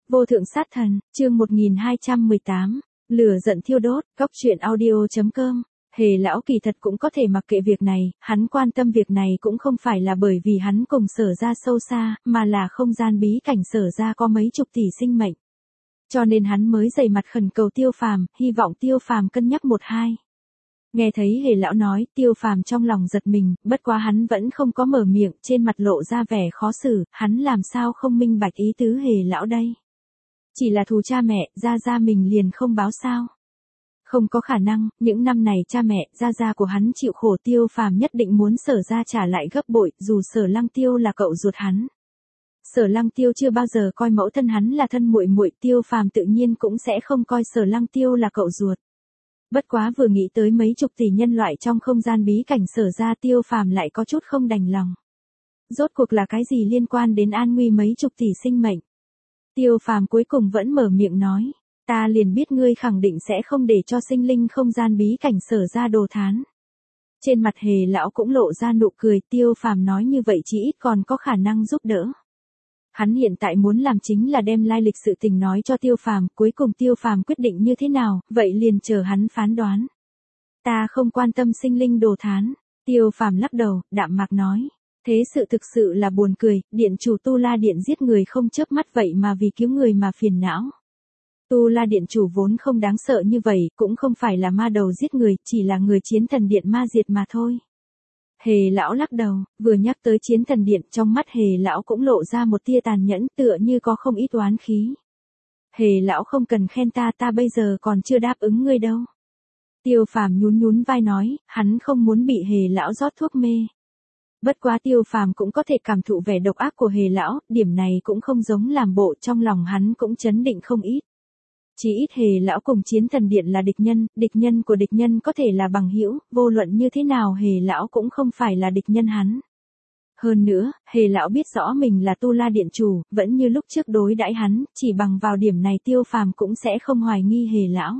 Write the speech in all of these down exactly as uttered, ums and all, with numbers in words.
Vô thượng sát thần, chương một nghìn hai trăm mười tám, lửa giận thiêu đốt, góc truyện audio chấm com. Hề lão kỳ thật cũng có thể mặc kệ việc này, hắn quan tâm việc này cũng không phải là bởi vì hắn cùng Sở Gia sâu xa, mà là không gian bí cảnh Sở Gia có mấy chục tỷ sinh mệnh. Cho nên hắn mới dày mặt khẩn cầu Tiêu Phàm, hy vọng Tiêu Phàm cân nhắc một hai. Nghe thấy Hề lão nói, Tiêu Phàm trong lòng giật mình, bất quá hắn vẫn không có mở miệng, trên mặt lộ ra vẻ khó xử, hắn làm sao không minh bạch ý tứ Hề lão đây. Chỉ là thù cha mẹ, Gia Gia mình liền không báo sao. Không có khả năng, những năm này cha mẹ, Gia Gia của hắn chịu khổ, Tiêu Phàm nhất định muốn Sở Gia trả lại gấp bội, dù Sở Lăng Tiêu là cậu ruột hắn. Sở Lăng Tiêu chưa bao giờ coi mẫu thân hắn là thân muội muội, Tiêu Phàm tự nhiên cũng sẽ không coi Sở Lăng Tiêu là cậu ruột. Bất quá vừa nghĩ tới mấy chục tỷ nhân loại trong không gian bí cảnh Sở Gia, Tiêu Phàm lại có chút không đành lòng. Rốt cuộc là cái gì liên quan đến an nguy mấy chục tỷ sinh mệnh? Tiêu Phàm cuối cùng vẫn mở miệng nói, ta liền biết ngươi khẳng định sẽ không để cho sinh linh không gian bí cảnh Sở Gia đồ thán. Trên mặt Hề lão cũng lộ ra nụ cười, Tiêu Phàm nói như vậy chỉ ít còn có khả năng giúp đỡ. Hắn hiện tại muốn làm chính là đem lai lịch sự tình nói cho Tiêu Phàm, cuối cùng Tiêu Phàm quyết định như thế nào, vậy liền chờ hắn phán đoán. Ta không quan tâm sinh linh đồ thán, Tiêu Phàm lắc đầu, đạm mạc nói. Thế sự thực sự là buồn cười, điện chủ Tu La Điện giết người không chớp mắt vậy mà vì cứu người mà phiền não. Tu La Điện chủ vốn không đáng sợ như vậy, cũng không phải là ma đầu giết người, chỉ là người chiến thần điện ma diệt mà thôi. Hề lão lắc đầu, vừa nhắc tới chiến thần điện, trong mắt Hề lão cũng lộ ra một tia tàn nhẫn, tựa như có không ít oán khí. Hề lão không cần khen ta, ta bây giờ còn chưa đáp ứng ngươi đâu. Tiêu Phàm nhún nhún vai nói, hắn không muốn bị Hề lão rót thuốc mê. Bất quá Tiêu Phàm cũng có thể cảm thụ vẻ độc ác của Hề lão, điểm này cũng không giống làm bộ, trong lòng hắn cũng chấn định không ít. Chỉ ít Hề lão cùng chiến thần điện là địch nhân, địch nhân của địch nhân có thể là bằng hữu, vô luận như thế nào Hề lão cũng không phải là địch nhân hắn. Hơn nữa, Hề lão biết rõ mình là Tu La Điện chủ, vẫn như lúc trước đối đãi hắn, chỉ bằng vào điểm này Tiêu Phàm cũng sẽ không hoài nghi Hề lão.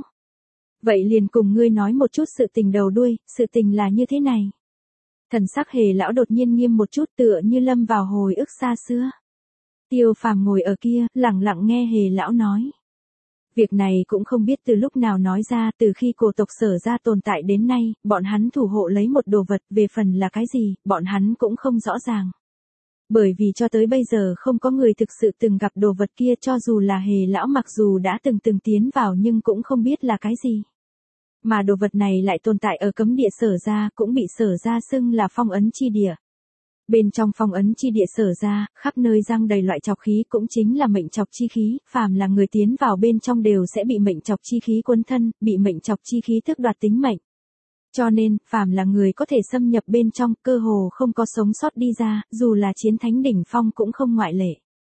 Vậy liền cùng ngươi nói một chút sự tình đầu đuôi, sự tình là như thế này. Thần sắc Hề lão đột nhiên nghiêm một chút, tựa như lâm vào hồi ức xa xưa. Tiêu Phàm ngồi ở kia, lặng lặng nghe Hề lão nói. Việc này cũng không biết từ lúc nào nói ra, từ khi cổ tộc Sở Gia tồn tại đến nay, bọn hắn thủ hộ lấy một đồ vật, về phần là cái gì, bọn hắn cũng không rõ ràng. Bởi vì cho tới bây giờ không có người thực sự từng gặp đồ vật kia, cho dù là Hề lão mặc dù đã từng từng tiến vào nhưng cũng không biết là cái gì. Mà đồ vật này lại tồn tại ở cấm địa Sở Gia, cũng bị Sở Gia xưng là phong ấn chi địa. Bên trong phong ấn chi địa Sở Gia, khắp nơi giăng đầy loại chọc khí, cũng chính là mệnh chọc chi khí, phàm là người tiến vào bên trong đều sẽ bị mệnh chọc chi khí cuốn thân, bị mệnh chọc chi khí tước đoạt tính mệnh. Cho nên, phàm là người có thể xâm nhập bên trong, cơ hồ không có sống sót đi ra, dù là chiến thánh đỉnh phong cũng không ngoại lệ.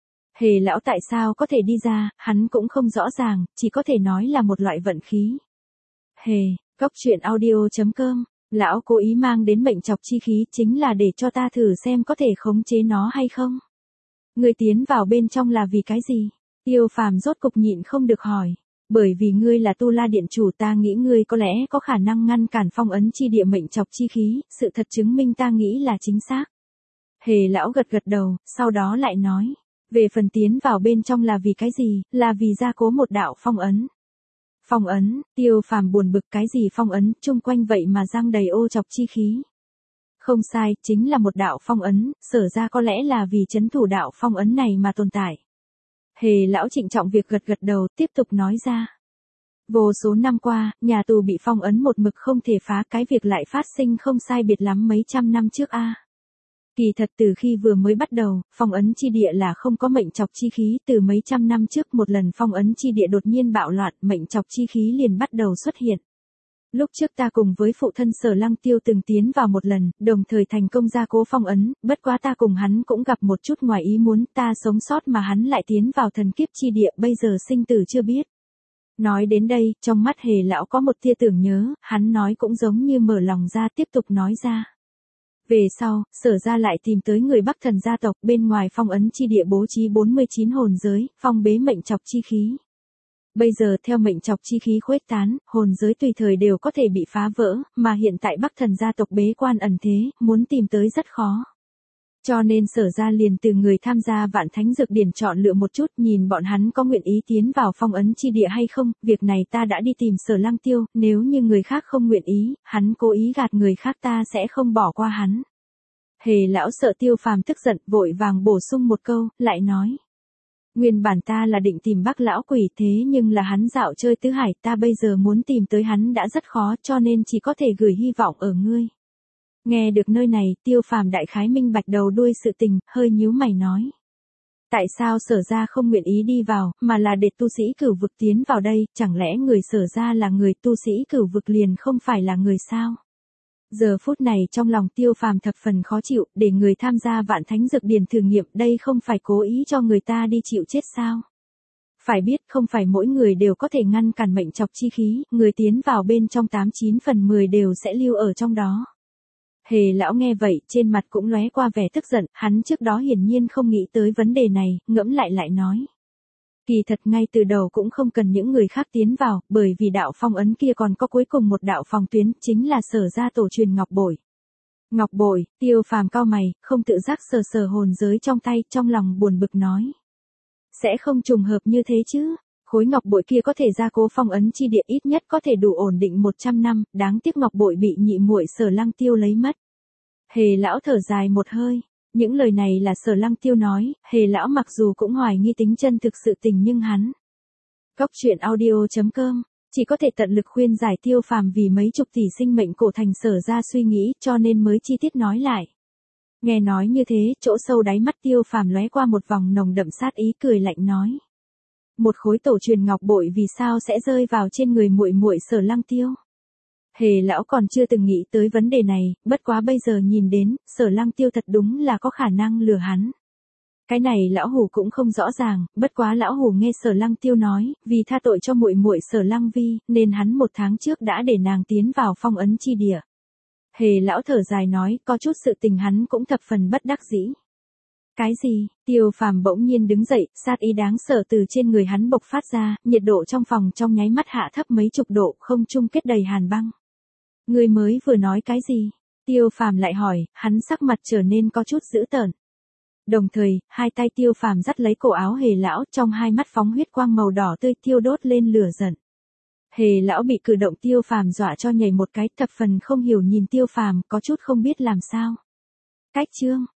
Hề lão tại sao có thể đi ra, hắn cũng không rõ ràng, chỉ có thể nói là một loại vận khí. Hề, góc truyện audio chấm com. Lão cố ý mang đến mệnh chọc chi khí chính là để cho ta thử xem có thể khống chế nó hay không. Ngươi tiến vào bên trong là vì cái gì? Tiêu Phàm rốt cục nhịn không được hỏi. Bởi vì ngươi là Tu La Điện chủ, ta nghĩ ngươi có lẽ có khả năng ngăn cản phong ấn chi địa mệnh chọc chi khí, sự thật chứng minh ta nghĩ là chính xác. Hề lão gật gật đầu, sau đó lại nói. Về phần tiến vào bên trong là vì cái gì, là vì gia cố một đạo phong ấn. Phong ấn, Tiêu Phàm buồn bực, cái gì phong ấn, chung quanh vậy mà giăng đầy ô chọc chi khí. Không sai, chính là một đạo phong ấn, Sở Ra có lẽ là vì trấn thủ đạo phong ấn này mà tồn tại. Hề lão trịnh trọng việc gật gật đầu, tiếp tục nói ra. Vô số năm qua, nhà tù bị phong ấn một mực không thể phá, cái việc lại phát sinh không sai biệt lắm mấy trăm năm trước a. Kỳ thật từ khi vừa mới bắt đầu, phong ấn chi địa là không có mệnh chọc chi khí, từ mấy trăm năm trước một lần phong ấn chi địa đột nhiên bạo loạn, mệnh chọc chi khí liền bắt đầu xuất hiện. Lúc trước ta cùng với phụ thân Sở Lăng Tiêu từng tiến vào một lần, đồng thời thành công gia cố phong ấn, bất quá ta cùng hắn cũng gặp một chút ngoài ý muốn, ta sống sót mà hắn lại tiến vào thần kiếp chi địa, bây giờ sinh tử chưa biết. Nói đến đây, trong mắt Hề lão có một tia tưởng nhớ, hắn nói cũng giống như mở lòng ra, tiếp tục nói ra. Về sau, Sở Gia lại tìm tới người Bắc Thần gia tộc, bên ngoài phong ấn chi địa bố trí bốn mươi chín hồn giới, phong bế mệnh chọc chi khí. Bây giờ theo mệnh chọc chi khí khuếch tán, hồn giới tùy thời đều có thể bị phá vỡ, mà hiện tại Bắc Thần gia tộc bế quan ẩn thế, muốn tìm tới rất khó. Cho nên Sở ra liền từ người tham gia Vạn Thánh Dược Điển chọn lựa một chút, nhìn bọn hắn có nguyện ý tiến vào phong ấn chi địa hay không, việc này ta đã đi tìm Sở Lăng Tiêu, nếu như người khác không nguyện ý, hắn cố ý gạt người khác ta sẽ không bỏ qua hắn. Hề lão sợ Tiêu Phàm tức giận, vội vàng bổ sung một câu, lại nói. Nguyên bản ta là định tìm Bác lão quỷ, thế nhưng là hắn dạo chơi tứ hải, ta bây giờ muốn tìm tới hắn đã rất khó, cho nên chỉ có thể gửi hy vọng ở ngươi. Nghe được nơi này, Tiêu Phàm đại khái minh bạch đầu đuôi sự tình, hơi nhíu mày nói. Tại sao Sở ra không nguyện ý đi vào, mà là để tu sĩ cửu vực tiến vào đây, chẳng lẽ người Sở ra là người, tu sĩ cửu vực liền không phải là người sao? Giờ phút này trong lòng Tiêu Phàm thập phần khó chịu, để người tham gia Vạn Thánh Dược Điển thử nghiệm, đây không phải cố ý cho người ta đi chịu chết sao? Phải biết không phải mỗi người đều có thể ngăn cản mệnh chọc chi khí, người tiến vào bên trong tám chín phần mười đều sẽ lưu ở trong đó. Hề lão nghe vậy, trên mặt cũng lóe qua vẻ tức giận, hắn trước đó hiển nhiên không nghĩ tới vấn đề này, ngẫm lại lại nói. Kỳ thật ngay từ đầu cũng không cần những người khác tiến vào, bởi vì đạo phong ấn kia còn có cuối cùng một đạo phòng tuyến, chính là Sở ra tổ truyền ngọc bội. Ngọc bội, Tiêu Phàm cau mày, không tự giác sờ sờ hồn giới trong tay, trong lòng buồn bực nói. Sẽ không trùng hợp như thế chứ? Khối ngọc bội kia có thể gia cố phong ấn chi địa, ít nhất có thể đủ ổn định một trăm năm, đáng tiếc ngọc bội bị nhị muội Sở Lăng Tiêu lấy mất. Hề lão thở dài một hơi, những lời này là Sở Lăng Tiêu nói, Hề lão mặc dù cũng hoài nghi tính chân thực sự tình nhưng hắn. Cóc truyện audio chấm com, chỉ có thể tận lực khuyên giải Tiêu Phàm vì mấy chục tỷ sinh mệnh cổ thành Sở ra suy nghĩ, cho nên mới chi tiết nói lại. Nghe nói như thế, chỗ sâu đáy mắt Tiêu Phàm lóe qua một vòng nồng đậm sát ý, cười lạnh nói. Một khối tổ truyền ngọc bội vì sao sẽ rơi vào trên người muội muội Sở Lăng Tiêu? Hề lão còn chưa từng nghĩ tới vấn đề này, bất quá bây giờ nhìn đến, Sở Lăng Tiêu thật đúng là có khả năng lừa hắn. Cái này lão hủ cũng không rõ ràng, bất quá lão hủ nghe Sở Lăng Tiêu nói, vì tha tội cho muội muội Sở Lăng Vi, nên hắn một tháng trước đã để nàng tiến vào phong ấn chi địa. Hề lão thở dài nói, có chút sự tình hắn cũng thập phần bất đắc dĩ. Cái gì? Tiêu Phàm bỗng nhiên đứng dậy, sát ý đáng sợ từ trên người hắn bộc phát ra, nhiệt độ trong phòng trong nháy mắt hạ thấp mấy chục độ, không trung kết đầy hàn băng. Ngươi mới vừa nói cái gì? Tiêu Phàm lại hỏi, hắn sắc mặt trở nên có chút dữ tợn. Đồng thời, hai tay Tiêu Phàm dắt lấy cổ áo Hề lão, trong hai mắt phóng huyết quang màu đỏ tươi thiêu đốt lên lửa giận. Hề lão bị cử động Tiêu Phàm dọa cho nhảy một cái, thập phần không hiểu nhìn Tiêu Phàm, có chút không biết làm sao. Cách chương